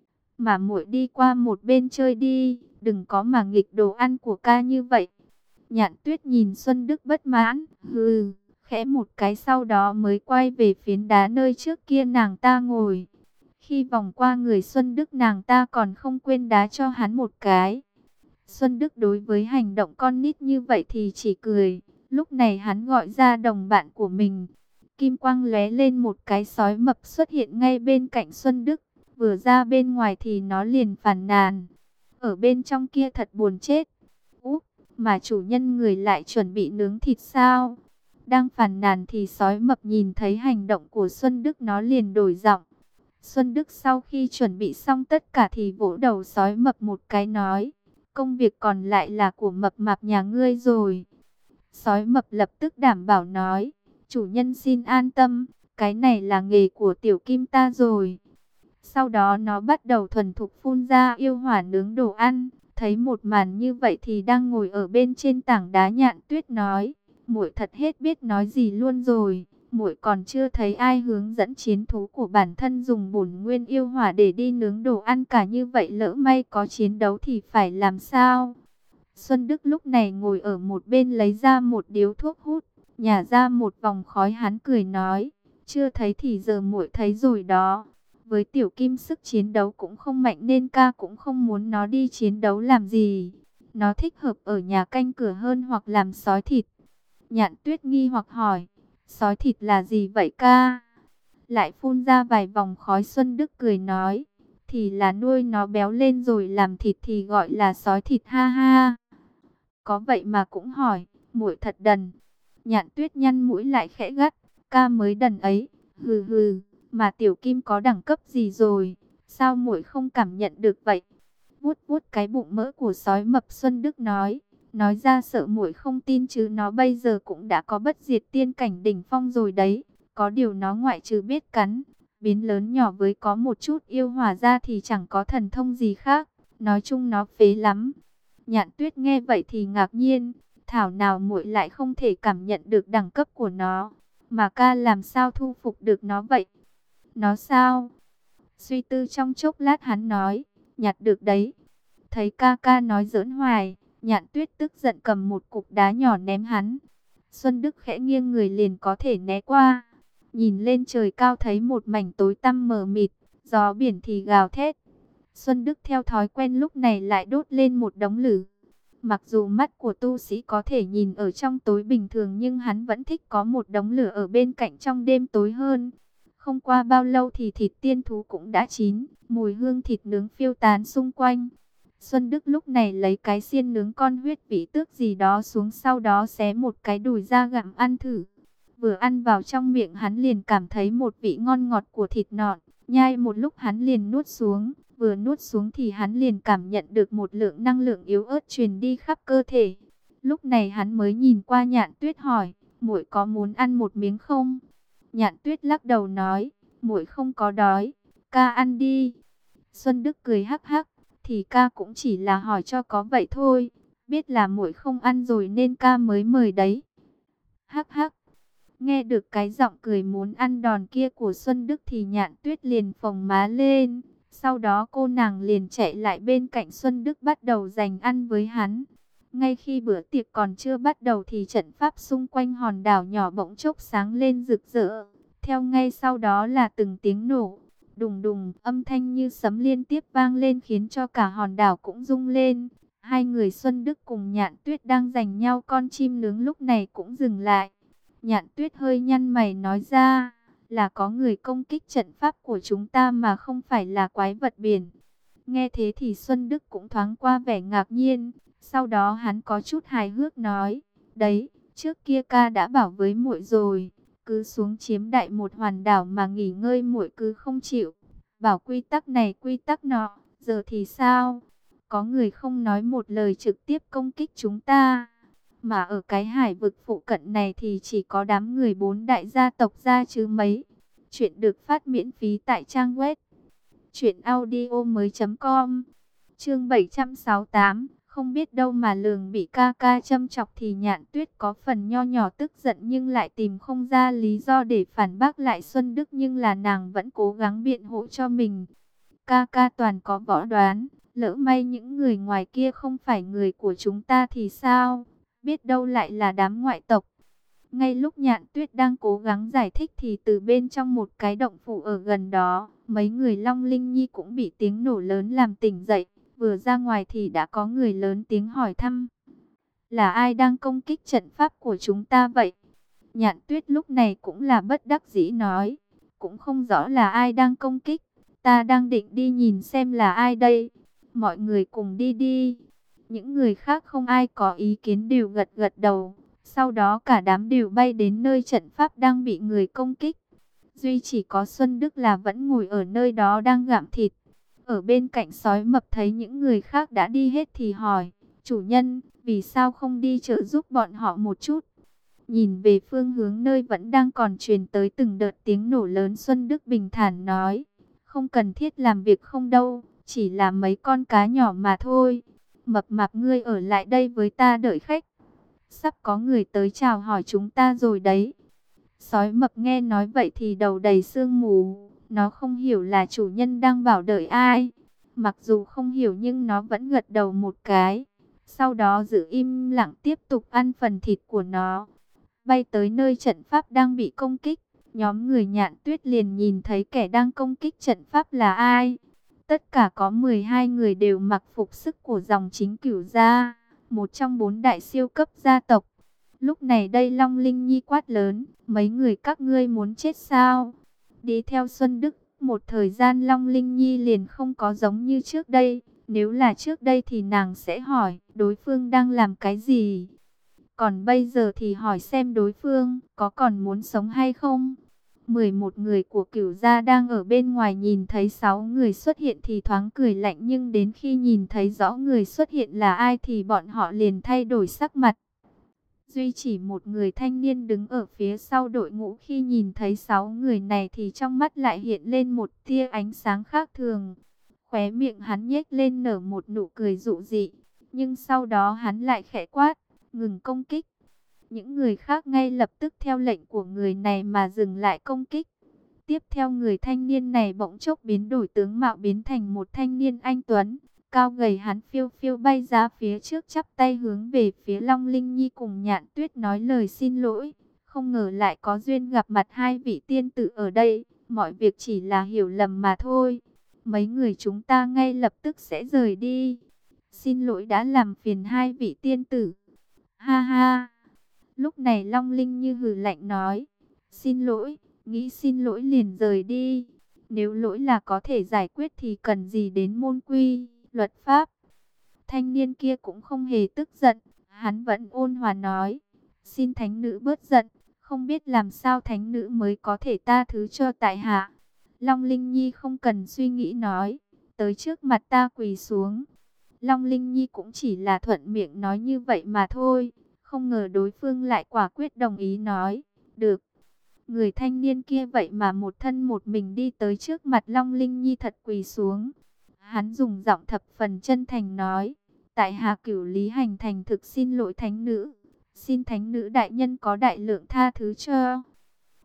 Mà muội đi qua một bên chơi đi, đừng có mà nghịch đồ ăn của ca như vậy. Nhạn Tuyết nhìn Xuân Đức bất mãn, hừ, khẽ một cái, sau đó mới quay về phiến đá nơi trước kia nàng ta ngồi. Khi vòng qua người Xuân Đức, nàng ta còn không quên đá cho hắn một cái. Xuân Đức đối với hành động con nít như vậy thì chỉ cười. Lúc này hắn gọi ra đồng bạn của mình. Kim quang lóe lên, một cái sói mập xuất hiện ngay bên cạnh Xuân Đức. Vừa ra bên ngoài thì nó liền phàn nàn, ở bên trong kia thật buồn chết. Úp, mà chủ nhân người lại chuẩn bị nướng thịt sao? Đang phàn nàn thì sói mập nhìn thấy hành động của Xuân Đức, nó liền đổi giọng. Xuân Đức sau khi chuẩn bị xong tất cả thì vỗ đầu sói mập một cái nói, công việc còn lại là của mập mạp nhà ngươi rồi. Sói mập lập tức đảm bảo nói, chủ nhân xin an tâm, cái này là nghề của tiểu kim ta rồi. Sau đó nó bắt đầu thuần thục phun ra yêu hỏa nướng đồ ăn. Thấy một màn như vậy thì đang ngồi ở bên trên tảng đá Nhạn Tuyết nói, muội thật hết biết nói gì luôn rồi. Muội còn chưa thấy ai hướng dẫn chiến thú của bản thân dùng bổn nguyên yêu hỏa để đi nướng đồ ăn cả, như vậy lỡ may có chiến đấu thì phải làm sao? Xuân Đức lúc này ngồi ở một bên lấy ra một điếu thuốc hút, nhả ra một vòng khói, hắn cười nói, chưa thấy thì giờ muội thấy rồi đó. Với tiểu kim sức chiến đấu cũng không mạnh nên ca cũng không muốn nó đi chiến đấu làm gì. Nó thích hợp ở nhà canh cửa hơn, hoặc làm sói thịt. Nhạn Tuyết nghi hoặc hỏi, sói thịt là gì vậy ca? Lại phun ra vài vòng khói. Xuân Đức cười nói, thì là nuôi nó béo lên rồi làm thịt thì gọi là sói thịt, ha ha. Có vậy mà cũng hỏi, muội thật đần. Nhạn Tuyết nhăn mũi lại khẽ gắt, ca mới đần ấy, hừ hừ. Mà tiểu kim có đẳng cấp gì rồi, sao muội không cảm nhận được vậy? Vuốt vuốt cái bụng mỡ của sói mập, Xuân Đức nói, nói ra sợ muội không tin chứ nó bây giờ cũng đã có bất diệt tiên cảnh đỉnh phong rồi đấy. Có điều nó ngoại trừ biết cắn, biến lớn nhỏ với có một chút yêu hỏa ra thì chẳng có thần thông gì khác. Nói chung nó phế lắm. Nhạn Tuyết nghe vậy thì ngạc nhiên, thảo nào muội lại không thể cảm nhận được đẳng cấp của nó, mà ca làm sao thu phục được nó vậy? Nó sao? Suy tư trong chốc lát hắn nói, nhặt được đấy. Thấy ca ca nói giỡn hoài, Nhạn Tuyết tức giận cầm một cục đá nhỏ ném hắn. Xuân Đức khẽ nghiêng người liền có thể né qua. Nhìn lên trời cao thấy một mảnh tối tăm mờ mịt, gió biển thì gào thét. Xuân Đức theo thói quen lúc này lại đốt lên một đống lửa. Mặc dù mắt của tu sĩ có thể nhìn ở trong tối bình thường, nhưng hắn vẫn thích có một đống lửa ở bên cạnh trong đêm tối hơn. Không qua bao lâu thì thịt tiên thú cũng đã chín, mùi hương thịt nướng phiêu tán xung quanh. Xuân Đức lúc này lấy cái xiên nướng con huyết vĩ tước gì đó xuống, sau đó xé một cái đùi ra gặm ăn thử. Vừa ăn vào trong miệng hắn liền cảm thấy một vị ngon ngọt của thịt nọn, nhai một lúc hắn liền nuốt xuống. Vừa nuốt xuống thì hắn liền cảm nhận được một lượng năng lượng yếu ớt truyền đi khắp cơ thể. Lúc này hắn mới nhìn qua Nhạn Tuyết hỏi, muội có muốn ăn một miếng không? Nhạn Tuyết lắc đầu nói, muội không có đói, ca ăn đi. Xuân Đức cười hắc hắc, thì ca cũng chỉ là hỏi cho có vậy thôi, biết là muội không ăn rồi nên ca mới mời đấy. Hắc hắc. Nghe được cái giọng cười muốn ăn đòn kia của Xuân Đức thì Nhạn Tuyết liền phồng má lên. Sau đó cô nàng liền chạy lại bên cạnh Xuân Đức bắt đầu giành ăn với hắn. Ngay khi bữa tiệc còn chưa bắt đầu thì trận pháp xung quanh hòn đảo nhỏ bỗng chốc sáng lên rực rỡ. Theo ngay sau đó là từng tiếng nổ. Đùng đùng, âm thanh như sấm liên tiếp vang lên khiến cho cả hòn đảo cũng rung lên. Hai người Xuân Đức cùng Nhạn Tuyết đang giành nhau con chim nướng lúc này cũng dừng lại. Nhạn Tuyết hơi nhăn mày nói ra, là có người công kích trận pháp của chúng ta mà không phải là quái vật biển. Nghe thế thì Xuân Đức cũng thoáng qua vẻ ngạc nhiên, sau đó hắn có chút hài hước nói, đấy, trước kia ca đã bảo với muội rồi, cứ xuống chiếm đại một hoàn đảo mà nghỉ ngơi muội cứ không chịu, bảo quy tắc này quy tắc nọ, giờ thì sao? Có người không nói một lời trực tiếp công kích chúng ta. Mà ở cái hải vực phụ cận này thì chỉ có đám người bốn đại gia tộc ra chứ mấy. Chuyện được phát miễn phí tại trang web truyện audio mới com. Chương bảy trăm sáu mươi tám, không biết đâu mà lường bị ca ca châm chọc thì Nhạn Tuyết có phần nho nhỏ tức giận nhưng lại tìm không ra lý do để phản bác lại Xuân Đức, nhưng là nàng vẫn cố gắng biện hộ cho mình. Ca ca toàn có võ đoán, lỡ may những người ngoài kia không phải người của chúng ta thì sao? Biết đâu lại là đám ngoại tộc. Ngay lúc Nhạn Tuyết đang cố gắng giải thích thì từ bên trong một cái động phủ ở gần đó, mấy người Long Linh Nhi cũng bị tiếng nổ lớn làm tỉnh dậy. Vừa ra ngoài thì đã có người lớn tiếng hỏi thăm. Là ai đang công kích trận pháp của chúng ta vậy? Nhạn Tuyết lúc này cũng là bất đắc dĩ nói. Cũng không rõ là ai đang công kích. Ta đang định đi nhìn xem là ai đây. Mọi người cùng đi đi. Những người khác không ai có ý kiến đều gật gật đầu. Sau đó cả đám đều bay đến nơi trận pháp đang bị người công kích. Duy chỉ có Xuân Đức là vẫn ngồi ở nơi đó đang gặm thịt. Ở bên cạnh Sói Mập thấy những người khác đã đi hết thì hỏi, chủ nhân, vì sao không đi trợ giúp bọn họ một chút? Nhìn về phương hướng nơi vẫn đang còn truyền tới từng đợt tiếng nổ lớn, Xuân Đức bình thản nói, không cần thiết làm việc không đâu, chỉ là mấy con cá nhỏ mà thôi. Mập Mạp ngươi ở lại đây với ta đợi khách. Sắp có người tới chào hỏi chúng ta rồi đấy. Sói Mập nghe nói vậy thì đầu đầy sương mù. Nó không hiểu là chủ nhân đang bảo đợi ai. Mặc dù không hiểu nhưng nó vẫn gật đầu một cái. Sau đó giữ im lặng tiếp tục ăn phần thịt của nó. Bay tới nơi trận pháp đang bị công kích. Nhóm người Nhạn Tuyết liền nhìn thấy kẻ đang công kích trận pháp là ai. Tất cả có mười hai người đều mặc phục sức của dòng chính Cửu gia, một trong bốn đại siêu cấp gia tộc. Lúc này đây Long Linh Nhi quát lớn, mấy người các ngươi muốn chết sao? Đi theo Xuân Đức, một thời gian Long Linh Nhi liền không có giống như trước đây. Nếu là trước đây thì nàng sẽ hỏi, đối phương đang làm cái gì? Còn bây giờ thì hỏi xem đối phương có còn muốn sống hay không? mười một người của Cửu gia đang ở bên ngoài nhìn thấy sáu người xuất hiện thì thoáng cười lạnh, nhưng đến khi nhìn thấy rõ người xuất hiện là ai thì bọn họ liền thay đổi sắc mặt. Duy chỉ một người thanh niên đứng ở phía sau đội ngũ khi nhìn thấy sáu người này thì trong mắt lại hiện lên một tia ánh sáng khác thường. Khóe miệng hắn nhếch lên nở một nụ cười dụ dị, nhưng sau đó hắn lại khẽ quát, ngừng công kích. Những người khác ngay lập tức theo lệnh của người này mà dừng lại công kích. Tiếp theo người thanh niên này bỗng chốc biến đổi tướng mạo, biến thành một thanh niên anh tuấn. Cao gầy, hắn phiêu phiêu bay ra phía trước, chắp tay hướng về phía Long Linh Nhi cùng Nhạn Tuyết nói lời xin lỗi. Không ngờ lại có duyên gặp mặt hai vị tiên tử ở đây. Mọi việc chỉ là hiểu lầm mà thôi. Mấy người chúng ta ngay lập tức sẽ rời đi. Xin lỗi đã làm phiền hai vị tiên tử. Ha ha. Lúc này Long Linh như hừ lạnh nói, xin lỗi, nghĩ xin lỗi liền rời đi. Nếu lỗi là có thể giải quyết thì cần gì đến môn quy, luật pháp. Thanh niên kia cũng không hề tức giận, hắn vẫn ôn hòa nói, xin thánh nữ bớt giận, không biết làm sao thánh nữ mới có thể tha thứ cho tại hạ. Long Linh Nhi không cần suy nghĩ nói, tới trước mặt ta quỳ xuống. Long Linh Nhi cũng chỉ là thuận miệng nói như vậy mà thôi. Không ngờ đối phương lại quả quyết đồng ý nói, được. Người thanh niên kia vậy mà một thân một mình đi tới trước mặt Long Linh Nhi thật quỳ xuống. Hắn dùng giọng thập phần chân thành nói, tại hạ Cửu Lý Hành thành thực xin lỗi thánh nữ. Xin thánh nữ đại nhân có đại lượng tha thứ cho.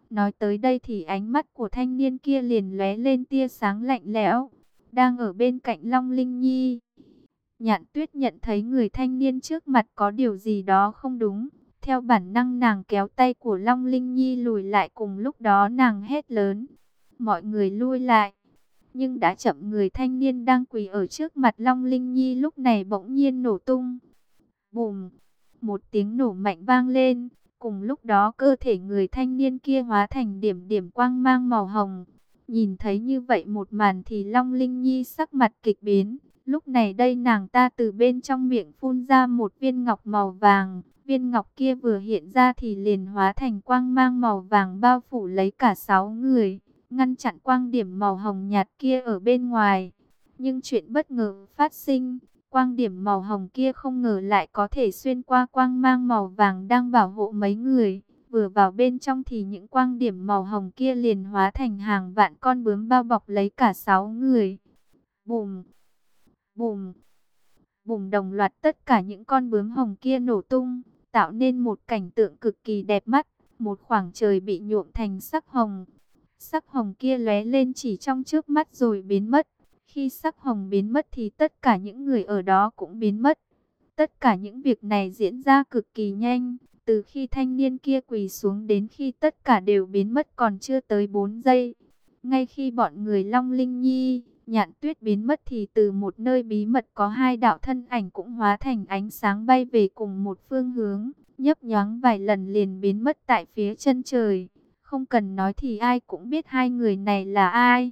Nói tới đây thì ánh mắt của thanh niên kia liền lóe lên tia sáng lạnh lẽo. Đang ở bên cạnh Long Linh Nhi, Nhạn Tuyết nhận thấy người thanh niên trước mặt có điều gì đó không đúng. Theo bản năng nàng kéo tay của Long Linh Nhi lùi lại, cùng lúc đó nàng hét lớn: mọi người lui lại. Nhưng đã chậm, người thanh niên đang quỳ ở trước mặt Long Linh Nhi lúc này bỗng nhiên nổ tung. Bùm! Một tiếng nổ mạnh vang lên. Cùng lúc đó cơ thể người thanh niên kia hóa thành điểm điểm quang mang màu hồng. Nhìn thấy như vậy một màn thì Long Linh Nhi sắc mặt kịch biến. Lúc này đây nàng ta từ bên trong miệng phun ra một viên ngọc màu vàng. Viên ngọc kia vừa hiện ra thì liền hóa thành quang mang màu vàng bao phủ lấy cả sáu người, ngăn chặn quang điểm màu hồng nhạt kia ở bên ngoài. Nhưng chuyện bất ngờ phát sinh, quang điểm màu hồng kia không ngờ lại có thể xuyên qua quang mang màu vàng đang bảo hộ mấy người. Vừa vào bên trong thì những quang điểm màu hồng kia liền hóa thành hàng vạn con bướm bao bọc lấy cả sáu người. Bùm! Bùm! Bùm, đồng loạt tất cả những con bướm hồng kia nổ tung, tạo nên một cảnh tượng cực kỳ đẹp mắt. Một khoảng trời bị nhuộm thành sắc hồng. Sắc hồng kia lóe lên chỉ trong chớp mắt rồi biến mất. Khi sắc hồng biến mất thì tất cả những người ở đó cũng biến mất. Tất cả những việc này diễn ra cực kỳ nhanh. Từ khi thanh niên kia quỳ xuống đến khi tất cả đều biến mất còn chưa tới bốn giây. Ngay khi bọn người Long Linh Nhi, Nhạn Tuyết biến mất thì từ một nơi bí mật có hai đạo thân ảnh cũng hóa thành ánh sáng bay về cùng một phương hướng. Nhấp nhoáng vài lần liền biến mất tại phía chân trời. Không cần nói thì ai cũng biết hai người này là ai.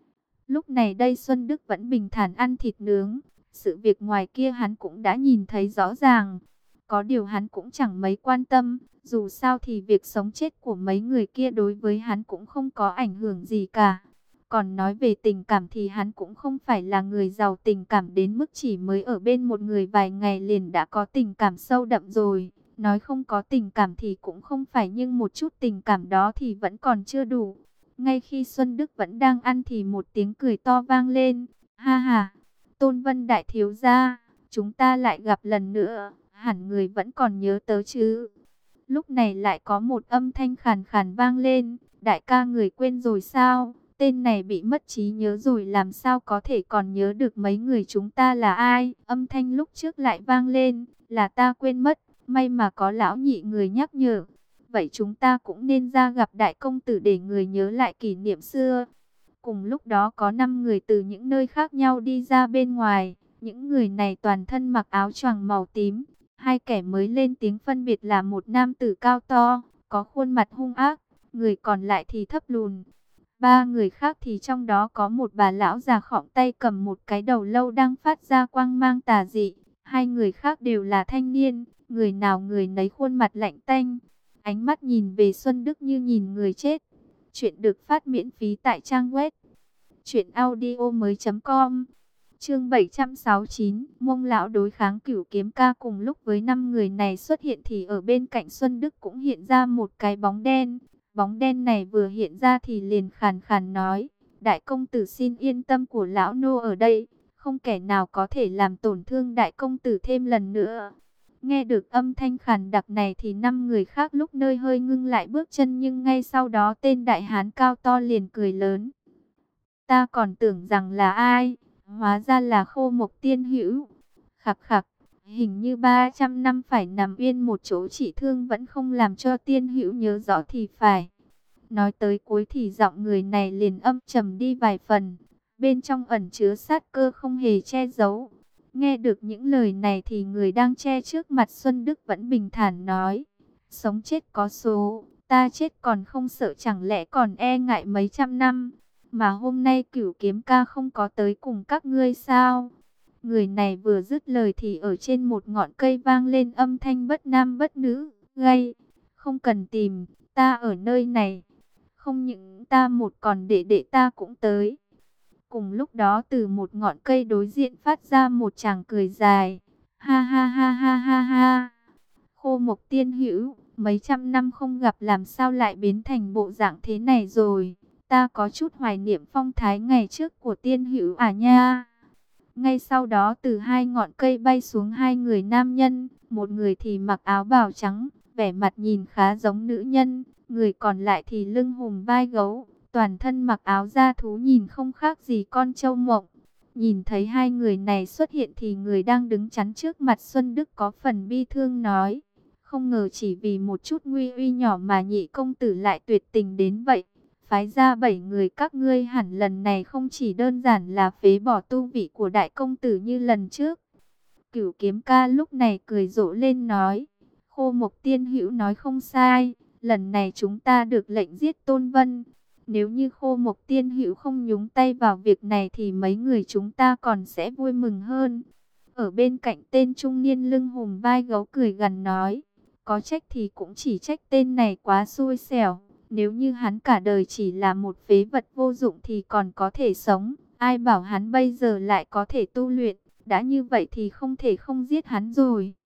Lúc này đây Xuân Đức vẫn bình thản ăn thịt nướng. Sự việc ngoài kia hắn cũng đã nhìn thấy rõ ràng. Có điều hắn cũng chẳng mấy quan tâm. Dù sao thì việc sống chết của mấy người kia đối với hắn cũng không có ảnh hưởng gì cả. Còn nói về tình cảm thì hắn cũng không phải là người giàu tình cảm đến mức chỉ mới ở bên một người vài ngày liền đã có tình cảm sâu đậm rồi. Nói không có tình cảm thì cũng không phải, nhưng một chút tình cảm đó thì vẫn còn chưa đủ. Ngay khi Xuân Đức vẫn đang ăn thì một tiếng cười to vang lên. Ha ha, Tôn Vân đại thiếu gia, chúng ta lại gặp lần nữa, hẳn người vẫn còn nhớ tớ chứ. Lúc này lại có một âm thanh khàn khàn vang lên. Đại ca, người quên rồi sao? Tên này bị mất trí nhớ rồi, làm sao có thể còn nhớ được mấy người chúng ta là ai? Âm thanh lúc trước lại vang lên. Là ta quên mất, may mà có lão nhị người nhắc nhở. Vậy chúng ta cũng nên ra gặp đại công tử để người nhớ lại kỷ niệm xưa. Cùng lúc đó có năm người từ những nơi khác nhau đi ra bên ngoài. Những người này toàn thân mặc áo choàng màu tím. Hai kẻ mới lên tiếng phân biệt là một nam tử cao to, có khuôn mặt hung ác, người còn lại thì thấp lùn. Ba người khác thì trong đó có một bà lão già khom tay cầm một cái đầu lâu đang phát ra quang mang tà dị. Hai người khác đều là thanh niên, người nào người nấy khuôn mặt lạnh tanh. Ánh mắt nhìn về Xuân Đức như nhìn người chết. Chuyện được phát miễn phí tại trang web truyện audio mới chấm com. Chương bảy trăm sáu mươi chín, Mông lão đối kháng Cửu Kiếm Ca. Cùng lúc với năm người này xuất hiện thì ở bên cạnh Xuân Đức cũng hiện ra một cái bóng đen. Bóng đen này vừa hiện ra thì liền khàn khàn nói: đại công tử xin yên tâm, của lão nô ở đây, không kẻ nào có thể làm tổn thương đại công tử thêm lần nữa. Nghe được âm thanh khàn đặc này thì năm người khác lúc nơi hơi ngưng lại bước chân, nhưng ngay sau đó tên đại hán cao to liền cười lớn. Ta còn tưởng rằng là ai, hóa ra là Khô Mộc Tiên Hữu. Khặc khặc, hình như ba trăm năm phải nằm yên một chỗ trị thương vẫn không làm cho Tiên Hữu nhớ rõ thì phải. Nói tới cuối thì giọng người này liền âm trầm đi vài phần, bên trong ẩn chứa sát cơ không hề che giấu. Nghe được những lời này thì người đang che trước mặt Xuân Đức vẫn bình thản nói: sống chết có số, ta chết còn không sợ, chẳng lẽ còn e ngại mấy trăm năm. Mà hôm nay Cửu Kiếm Ca không có tới cùng các ngươi sao? Người này vừa dứt lời thì ở trên một ngọn cây vang lên âm thanh bất nam bất nữ, gay: không cần tìm, ta ở nơi này. Không những ta một còn đệ đệ ta cũng tới. Cùng lúc đó từ một ngọn cây đối diện phát ra một tràng cười dài. Ha ha ha ha ha ha. Khô Mộc Tiên Hữu, mấy trăm năm không gặp làm sao lại biến thành bộ dạng thế này rồi? Ta có chút hoài niệm phong thái ngày trước của Tiên Hữu à nha. Ngay sau đó từ hai ngọn cây bay xuống hai người nam nhân. Một người thì mặc áo bào trắng, vẻ mặt nhìn khá giống nữ nhân. Người còn lại thì lưng hùm vai gấu, toàn thân mặc áo da thú nhìn không khác gì con trâu mộng. Nhìn thấy hai người này xuất hiện thì người đang đứng chắn trước mặt Xuân Đức có phần bi thương nói. Không ngờ chỉ vì một chút nguy uy nhỏ mà nhị công tử lại tuyệt tình đến vậy. Phái ra bảy người các ngươi hẳn lần này không chỉ đơn giản là phế bỏ tu vị của đại công tử như lần trước. Cửu Kiếm Ca lúc này cười rộ lên nói. Khô Mộc Tiên Hữu nói không sai, lần này chúng ta được lệnh giết Tôn Vân. Nếu như Khô Mộc Tiên Hữu không nhúng tay vào việc này thì mấy người chúng ta còn sẽ vui mừng hơn. Ở bên cạnh tên trung niên lưng hùm vai gấu cười gằn nói. Có trách thì cũng chỉ trách tên này quá xui xẻo. Nếu như hắn cả đời chỉ là một phế vật vô dụng thì còn có thể sống. Ai bảo hắn bây giờ lại có thể tu luyện. Đã như vậy thì không thể không giết hắn rồi.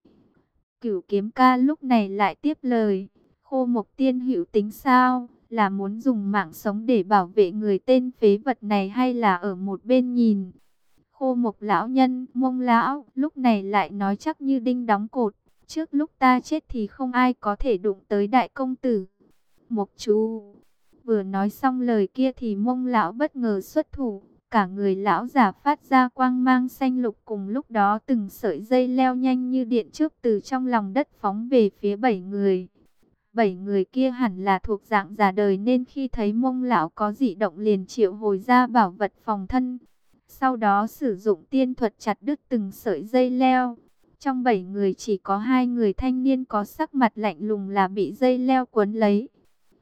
Cửu Kiếm Ca lúc này lại tiếp lời. Khô Mộc Tiên Hữu tính sao? Là muốn dùng mạng sống để bảo vệ người tên phế vật này hay là ở một bên nhìn? Khô Mộc lão nhân, Mông lão, lúc này lại nói chắc như đinh đóng cột. Trước lúc ta chết thì không ai có thể đụng tới đại công tử. Mộc chú. Vừa nói xong lời kia thì Mông lão bất ngờ xuất thủ. Cả người lão giả phát ra quang mang xanh lục, cùng lúc đó từng sợi dây leo nhanh như điện chớp từ trong lòng đất phóng về phía bảy người. Bảy người kia hẳn là thuộc dạng già đời nên khi thấy Mông lão có dị động liền triệu hồi ra bảo vật phòng thân. Sau đó sử dụng tiên thuật chặt đứt từng sợi dây leo. Trong bảy người chỉ có hai người thanh niên có sắc mặt lạnh lùng là bị dây leo quấn lấy.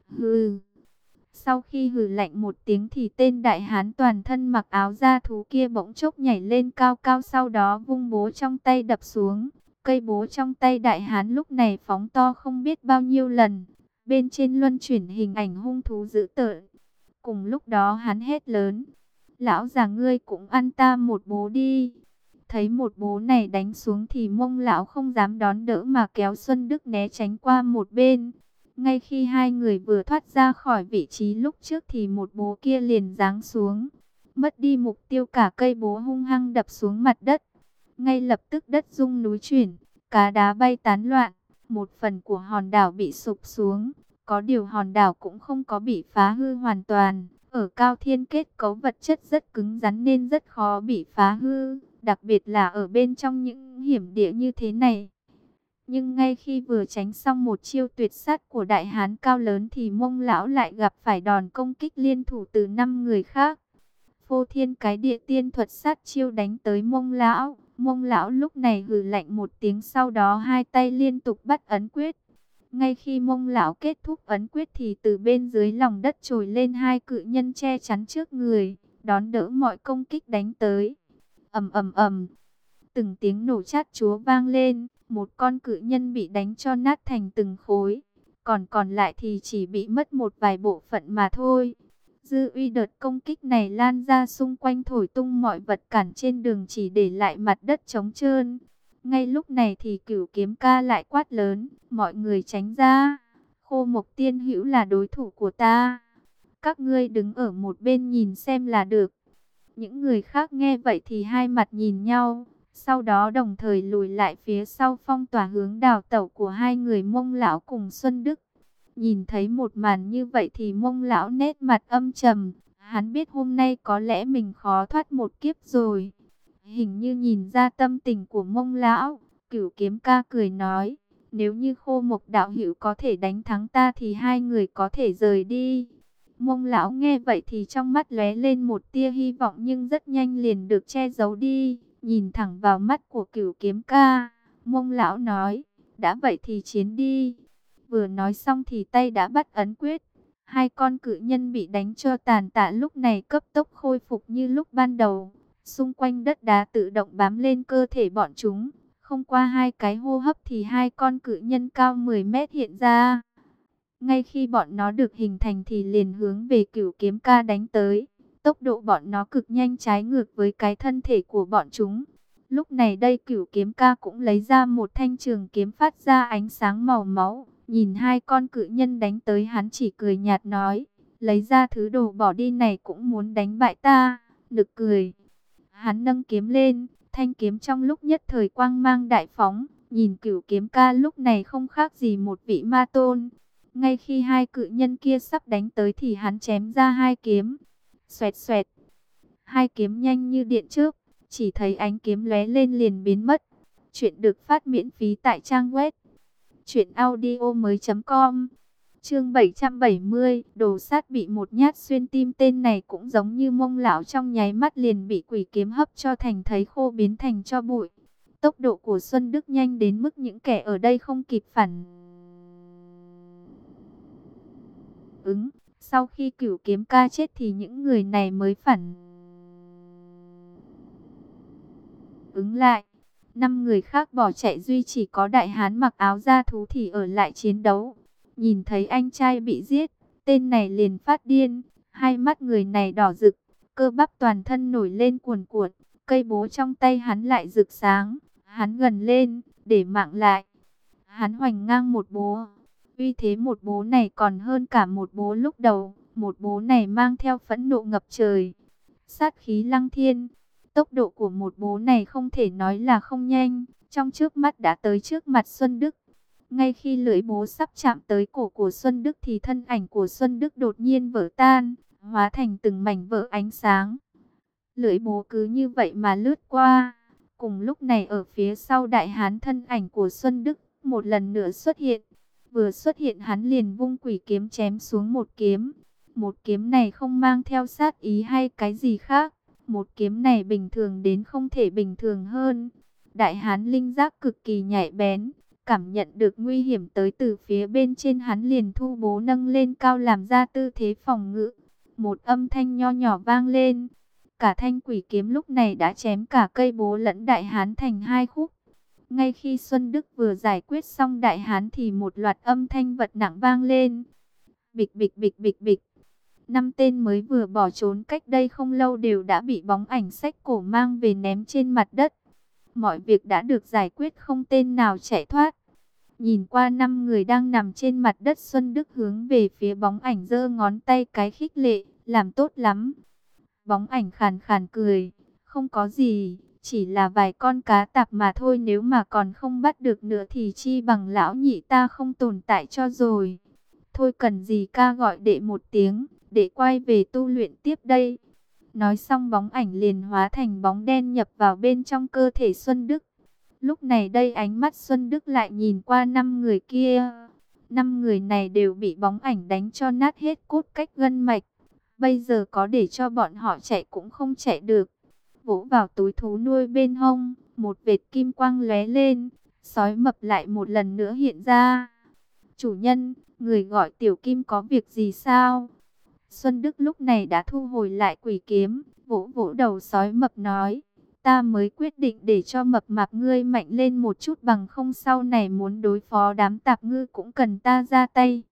Hừ. Sau khi hừ lạnh một tiếng thì tên đại hán toàn thân mặc áo da thú kia bỗng chốc nhảy lên cao cao, sau đó vung búa trong tay đập xuống. Cây búa trong tay đại hán lúc này phóng to không biết bao nhiêu lần. Bên trên luân chuyển hình ảnh hung thú dữ tợn. Cùng lúc đó hắn hét lớn. Lão già ngươi cũng ăn ta một búa đi. Thấy một búa này đánh xuống thì Mông lão không dám đón đỡ mà kéo Xuân Đức né tránh qua một bên. Ngay khi hai người vừa thoát ra khỏi vị trí lúc trước thì một búa kia liền giáng xuống. Mất đi mục tiêu, cả cây búa hung hăng đập xuống mặt đất. Ngay lập tức đất rung núi chuyển, cá đá bay tán loạn. Một phần của hòn đảo bị sụp xuống. Có điều hòn đảo cũng không có bị phá hư hoàn toàn. Ở Cao Thiên kết cấu vật chất rất cứng rắn nên rất khó bị phá hư. Đặc biệt là ở bên trong những hiểm địa như thế này. Nhưng ngay khi vừa tránh xong một chiêu tuyệt sát của đại hán cao lớn thì Mông lão lại gặp phải đòn công kích liên thủ từ năm người khác. Phô thiên cái địa tiên thuật sát chiêu đánh tới Mông lão. Mông lão lúc này hừ lạnh một tiếng, sau đó hai tay liên tục bắt ấn quyết. Ngay khi Mông lão kết thúc ấn quyết thì từ bên dưới lòng đất trồi lên hai cự nhân che chắn trước người, đón đỡ mọi công kích đánh tới. Ầm ầm ầm, từng tiếng nổ chát chúa vang lên, một con cự nhân bị đánh cho nát thành từng khối, còn còn lại thì chỉ bị mất một vài bộ phận mà thôi. Dư uy đợt công kích này lan ra xung quanh, thổi tung mọi vật cản trên đường, chỉ để lại mặt đất trống trơn. Ngay lúc này thì Cửu Kiếm Ca lại quát lớn, mọi người tránh ra, Khô Mộc Tiên Hữu là đối thủ của ta. Các ngươi đứng ở một bên nhìn xem là được. Những người khác nghe vậy thì hai mặt nhìn nhau, sau đó đồng thời lùi lại phía sau, phong tỏa hướng đào tẩu của hai người Mông lão cùng Xuân Đức. Nhìn thấy một màn như vậy thì Mông lão nét mặt âm trầm, hắn biết hôm nay có lẽ mình khó thoát một kiếp rồi. Hình như nhìn ra tâm tình của Mông lão, Cửu Kiếm Ca cười nói, nếu như Khô Mộc đạo hữu có thể đánh thắng ta thì hai người có thể rời đi. Mông lão nghe vậy thì trong mắt lóe lên một tia hy vọng, nhưng rất nhanh liền được che giấu đi. Nhìn thẳng vào mắt của Cửu Kiếm Ca, Mông lão nói, đã vậy thì chiến đi. Vừa nói xong thì tay đã bắt ấn quyết. Hai con cự nhân bị đánh cho tàn tạ lúc này cấp tốc khôi phục như lúc ban đầu. Xung quanh đất đá tự động bám lên cơ thể bọn chúng. Không qua hai cái hô hấp thì hai con cự nhân cao mười mét hiện ra. Ngay khi bọn nó được hình thành thì liền hướng về Cửu Kiếm Ca đánh tới. Tốc độ bọn nó cực nhanh, trái ngược với cái thân thể của bọn chúng. Lúc này đây Cửu Kiếm Ca cũng lấy ra một thanh trường kiếm phát ra ánh sáng màu máu. Nhìn hai con cự nhân đánh tới, hắn chỉ cười nhạt nói, lấy ra thứ đồ bỏ đi này cũng muốn đánh bại ta, nực cười. Hắn nâng kiếm lên, thanh kiếm trong lúc nhất thời quang mang đại phóng. Nhìn Cửu Kiếm Ca lúc này không khác gì một vị ma tôn. Ngay khi hai cự nhân kia sắp đánh tới thì hắn chém ra hai kiếm. Xoẹt xoẹt. Hai kiếm nhanh như điện chớp, chỉ thấy ánh kiếm lóe lên liền biến mất. Chuyện được phát miễn phí tại trang web truyện audio mới chấm com. Chương bảy trăm bảy mươi, đồ sát bị một nhát xuyên tim. Tên này cũng giống như Mông lão, trong nháy mắt liền bị quỷ kiếm hấp cho thành thấy khô, biến thành tro bụi. Tốc độ của Xuân Đức nhanh đến mức những kẻ ở đây không kịp phản ứng. Sau khi Cửu Kiếm ca chết thì những người này mới phản ứng lại. Năm người khác bỏ chạy, duy chỉ có đại hán mặc áo da thú thì ở lại chiến đấu. Nhìn thấy anh trai bị giết, tên này liền phát điên. Hai mắt người này đỏ rực, cơ bắp toàn thân nổi lên cuồn cuộn. Cây búa trong tay hắn lại rực sáng. Hắn gần lên, để mạng lại. Hắn hoành ngang một búa. Uy thế một búa này còn hơn cả một búa lúc đầu. Một búa này mang theo phẫn nộ ngập trời, sát khí lăng thiên. Tốc độ của một búa này không thể nói là không nhanh. Trong chớp mắt đã tới trước mặt Xuân Đức. Ngay khi lưỡi búa sắp chạm tới cổ của Xuân Đức thì thân ảnh của Xuân Đức đột nhiên vỡ tan, hóa thành từng mảnh vỡ ánh sáng. Lưỡi búa cứ như vậy mà lướt qua. Cùng lúc này ở phía sau đại hán, thân ảnh của Xuân Đức một lần nữa xuất hiện. Vừa xuất hiện hắn liền vung quỷ kiếm chém xuống một kiếm. Một kiếm này không mang theo sát ý hay cái gì khác. Một kiếm này bình thường đến không thể bình thường hơn. Đại hán linh giác cực kỳ nhạy bén, cảm nhận được nguy hiểm tới từ phía bên trên, hắn liền thu bố nâng lên cao làm ra tư thế phòng ngự. Một âm thanh nho nhỏ vang lên. Cả thanh quỷ kiếm lúc này đã chém cả cây bố lẫn đại hán thành hai khúc. Ngay khi Xuân Đức vừa giải quyết xong đại hán thì một loạt âm thanh vật nặng vang lên. Bịch bịch bịch bịch bịch. Năm tên mới vừa bỏ trốn cách đây không lâu đều đã bị bóng ảnh xách cổ mang về ném trên mặt đất. Mọi việc đã được giải quyết, không tên nào chạy thoát. Nhìn qua năm người đang nằm trên mặt đất, Xuân Đức hướng về phía bóng ảnh giơ ngón tay cái khích lệ, làm tốt lắm. Bóng ảnh khàn khàn cười, không có gì, chỉ là vài con cá tạp mà thôi, nếu mà còn không bắt được nữa thì chi bằng lão nhị ta không tồn tại cho rồi. Thôi cần gì ca gọi đệ một tiếng, để quay về tu luyện tiếp đây. Nói xong bóng ảnh liền hóa thành bóng đen nhập vào bên trong cơ thể Xuân Đức. Lúc này đây ánh mắt Xuân Đức lại nhìn qua năm người kia. Năm người này đều bị bóng ảnh đánh cho nát hết cốt cách gân mạch. Bây giờ có để cho bọn họ chạy cũng không chạy được. Vỗ vào túi thú nuôi bên hông, một vệt kim quang lóe lên, sói mập lại một lần nữa hiện ra. Chủ nhân, người gọi Tiểu Kim có việc gì sao? Xuân Đức lúc này đã thu hồi lại quỷ kiếm, vỗ vỗ đầu sói mập nói, ta mới quyết định để cho mập mạp ngươi mạnh lên một chút, bằng không sau này muốn đối phó đám tạp ngư cũng cần ta ra tay.